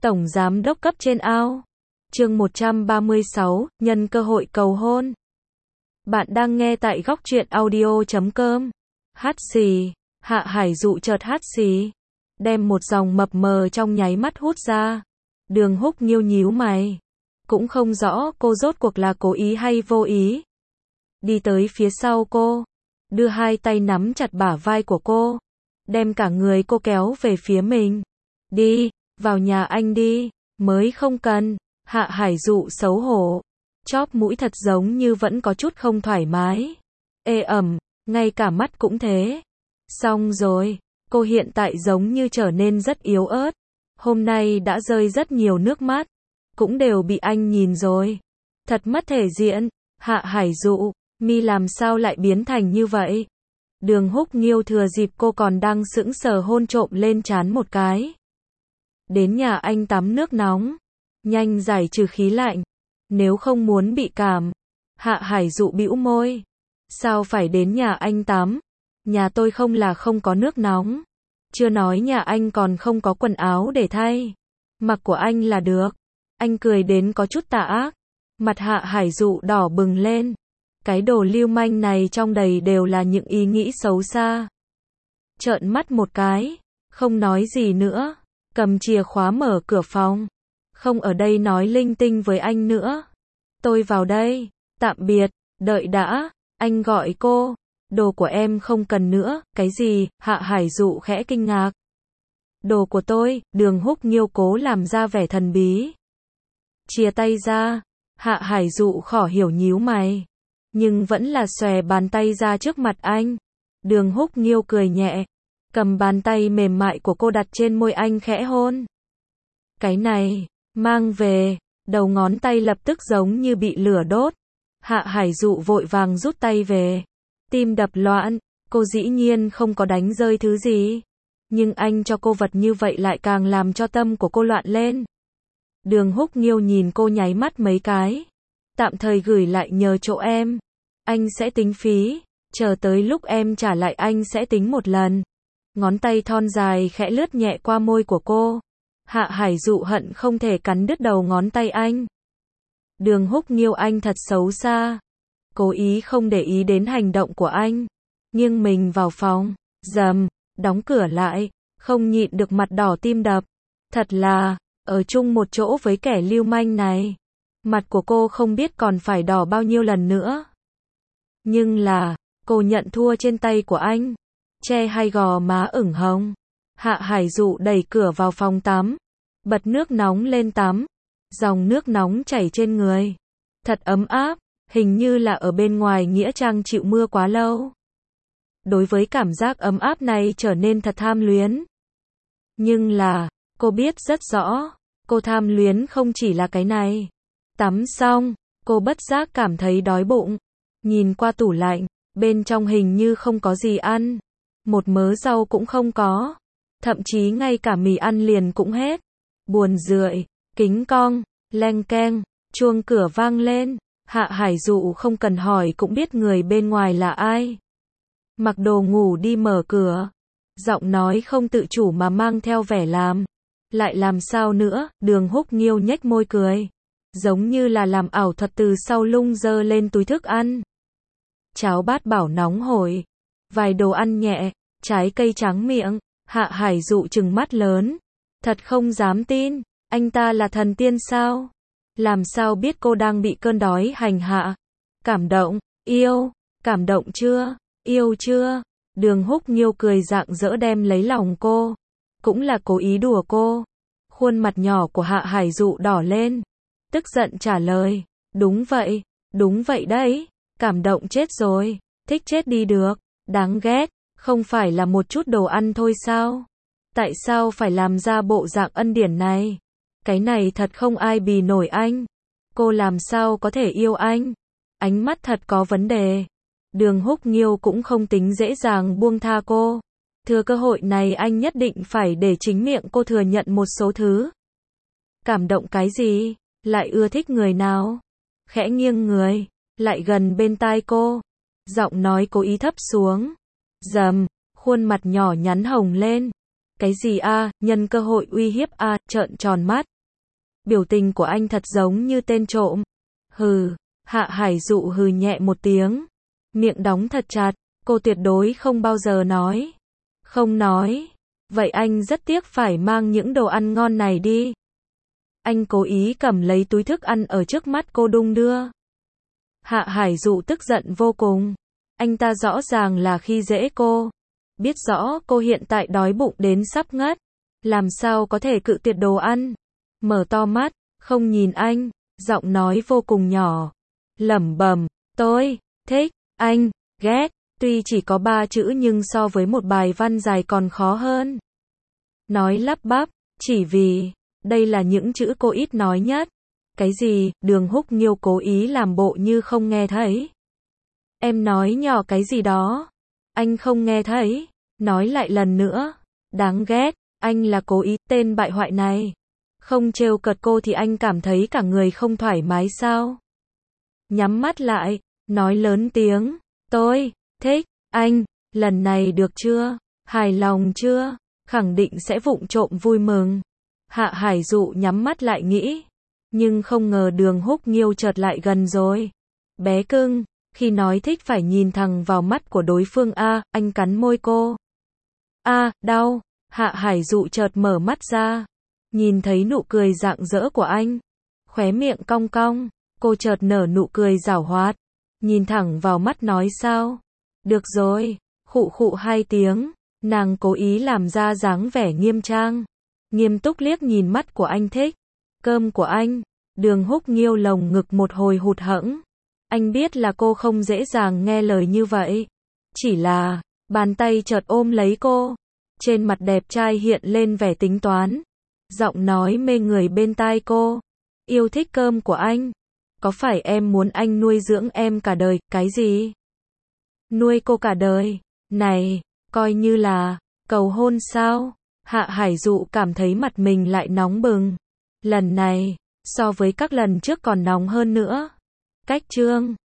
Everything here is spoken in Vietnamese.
Tổng giám đốc cấp trên ao. Chương 136, nhân cơ hội cầu hôn. Bạn đang nghe tại góc truyện audio.com. Hát xì, Hạ Hải Dụ chợt hát xì, đem một dòng mập mờ trong nháy mắt hút ra. Đường Húc nhíu nhíu mày, cũng không rõ cô rốt cuộc là cố ý hay vô ý. Đi tới phía sau cô, đưa hai tay nắm chặt bả vai của cô, đem cả người cô kéo về phía mình. Đi, vào nhà anh đi, mới không cần. Hạ Hải Dụ xấu hổ, chóp mũi thật giống như vẫn có chút không thoải mái. Ê ẩm, ngay cả mắt cũng thế. Xong rồi, cô hiện tại giống như trở nên rất yếu ớt. Hôm nay đã rơi rất nhiều nước mắt, cũng đều bị anh nhìn rồi. Thật mất thể diện. Hạ Hải Dụ, mi làm sao lại biến thành như vậy? Đường Húc Nghiêu thừa dịp cô còn đang sững sờ hôn trộm lên trán một cái. Đến nhà anh tắm nước nóng, nhanh giải trừ khí lạnh, nếu không muốn bị cảm. Hạ Hải Dụ bĩu môi, sao phải đến nhà anh tắm? Nhà tôi không là không có nước nóng, chưa nói nhà anh còn không có quần áo để thay, mặc của anh là được. Anh cười đến có chút tà ác, mặt Hạ Hải Dụ đỏ bừng lên. Cái đồ lưu manh này trong đầy đều là những ý nghĩ xấu xa. Trợn mắt một cái, không nói gì nữa, cầm chìa khóa mở cửa phòng. Không ở đây nói linh tinh với anh nữa. Tôi vào đây, tạm biệt, đợi đã, anh gọi cô. Đồ của em không cần nữa. Cái gì? Hạ Hải Dụ khẽ kinh ngạc. Đồ của tôi. Đường Húc Nghiêu cố làm ra vẻ thần bí. Chia tay ra. Hạ Hải Dụ khó hiểu nhíu mày, nhưng vẫn là xòe bàn tay ra trước mặt anh. Đường Húc Nghiêu cười nhẹ, cầm bàn tay mềm mại của cô đặt trên môi anh khẽ hôn. Cái này, mang về. Đầu ngón tay lập tức giống như bị lửa đốt. Hạ Hải Dụ vội vàng rút tay về. Tim đập loạn, cô dĩ nhiên không có đánh rơi thứ gì. Nhưng anh cho cô vật như vậy lại càng làm cho tâm của cô loạn lên. Đường Húc Nghiêu nhìn cô nháy mắt mấy cái. Tạm thời gửi lại nhờ chỗ em. Anh sẽ tính phí. Chờ tới lúc em trả lại anh sẽ tính một lần. Ngón tay thon dài khẽ lướt nhẹ qua môi của cô. Hạ Hải Dụ hận không thể cắn đứt đầu ngón tay anh. Đường Húc Nghiêu anh thật xấu xa. Cố ý không để ý đến hành động của anh. Nghiêng mình vào phòng, rầm, đóng cửa lại, không nhịn được mặt đỏ tim đập. Thật là, ở chung một chỗ với kẻ lưu manh này. Mặt của cô không biết còn phải đỏ bao nhiêu lần nữa. Nhưng là, cô nhận thua trên tay của anh. Che hai gò má ửng hồng. Hạ Hải Dụ đẩy cửa vào phòng tắm, bật nước nóng lên tắm. Dòng nước nóng chảy trên người, thật ấm áp, hình như là ở bên ngoài nghĩa trang chịu mưa quá lâu. Đối với cảm giác ấm áp này trở nên thật tham luyến. Nhưng là, cô biết rất rõ, cô tham luyến không chỉ là cái này. Tắm xong, cô bất giác cảm thấy đói bụng. Nhìn qua tủ lạnh, bên trong hình như không có gì ăn. Một mớ rau cũng không có. Thậm chí ngay cả mì ăn liền cũng hết. Buồn rười, kính cong, leng keng, chuông cửa vang lên. Hạ Hải Dụ không cần hỏi cũng biết người bên ngoài là ai. Mặc đồ ngủ đi mở cửa. Giọng nói không tự chủ mà mang theo vẻ làm. Lại làm sao nữa? Đường Húc Nghiêu nhếch môi cười, giống như là làm ảo thuật từ sau lưng giơ lên túi thức ăn. Cháo bát bảo nóng hổi, vài đồ ăn nhẹ, trái cây tráng miệng. Hạ Hải Dụ trừng mắt lớn, thật không dám tin, anh ta là thần tiên sao? Làm sao biết cô đang bị cơn đói hành hạ? Cảm động, yêu, cảm động chưa? Yêu chưa? Đường Húc Nghiêu cười rạng rỡ đem lấy lòng cô, cũng là cố ý đùa cô. Khuôn mặt nhỏ của Hạ Hải Dụ đỏ lên, tức giận trả lời, đúng vậy đấy, cảm động chết rồi, thích chết đi được, đáng ghét, không phải là một chút đồ ăn thôi sao? Tại sao phải làm ra bộ dạng ân điển này? Cái này thật không ai bì nổi anh. Cô làm sao có thể yêu anh? Ánh mắt thật có vấn đề. Đường Húc Nghiêu cũng không tính dễ dàng buông tha cô. Thừa cơ hội này anh nhất định phải để chính miệng cô thừa nhận một số thứ. Cảm động cái gì? Lại ưa thích người nào? Khẽ nghiêng người, lại gần bên tai cô. Giọng nói cố ý thấp xuống. Rầm, khuôn mặt nhỏ nhắn hồng lên. Cái gì a? Nhân cơ hội uy hiếp a? Trợn tròn mắt, Biểu tình của anh thật giống như tên trộm. Hừ, Hạ Hải Dụ hừ nhẹ một tiếng. Miệng đóng thật chặt, cô tuyệt đối không bao giờ nói. Không nói. Vậy anh rất tiếc phải mang những đồ ăn ngon này đi. Anh cố ý cầm lấy túi thức ăn ở trước mắt cô đung đưa. Hạ Hải Dụ tức giận vô cùng. Anh ta rõ ràng là khi dễ cô. Biết rõ cô hiện tại đói bụng đến sắp ngất. Làm sao có thể cự tuyệt đồ ăn. Mở to mắt, không nhìn anh, giọng nói vô cùng nhỏ. Lẩm bẩm, tôi thích anh, ghét. Tuy chỉ có 3 chữ nhưng so với một bài văn dài còn khó hơn. Nói lắp bắp, chỉ vì đây là những chữ cô ít nói nhất. Cái gì? Đường Húc Nghiêu cố ý làm bộ như không nghe thấy. Em nói nhỏ cái gì đó? Anh không nghe thấy. Nói lại lần nữa. Đáng ghét, anh là cố ý, tên bại hoại này. Không trêu cợt cô thì anh cảm thấy cả người không thoải mái sao? Nhắm mắt lại, nói lớn tiếng. Tôi thích anh, lần này được chưa? Hài lòng chưa? Khẳng định sẽ vụng trộm vui mừng. Hạ Hải Dụ nhắm mắt lại nghĩ. Nhưng không ngờ Đường Húc Nghiêu chợt lại gần rồi. Bé cưng, khi nói thích phải nhìn thẳng vào mắt của đối phương a. Anh cắn môi cô. Đau. Hạ Hải Dụ chợt mở mắt ra. Nhìn thấy nụ cười rạng rỡ của anh. Khóe miệng cong cong. Cô chợt nở nụ cười giảo hoạt. Nhìn thẳng vào mắt nói sao? Được rồi. Khụ khụ 2 tiếng. Nàng cố ý làm ra dáng vẻ nghiêm trang. Nghiêm túc liếc nhìn mắt của anh thích. Cơm của anh. Đường Húc Nghiêu lồng ngực một hồi hụt hẫng. Anh biết là cô không dễ dàng nghe lời như vậy. Chỉ là, bàn tay chợt ôm lấy cô. Trên mặt đẹp trai hiện lên vẻ tính toán. Giọng nói mê người bên tai cô. Yêu thích cơm của anh. Có phải em muốn anh nuôi dưỡng em cả đời, cái gì? Nuôi cô cả đời? Này, coi như là cầu hôn sao? Hạ Hải Dụ cảm thấy mặt mình lại nóng bừng. Lần này, so với các lần trước còn nóng hơn nữa. Cách chương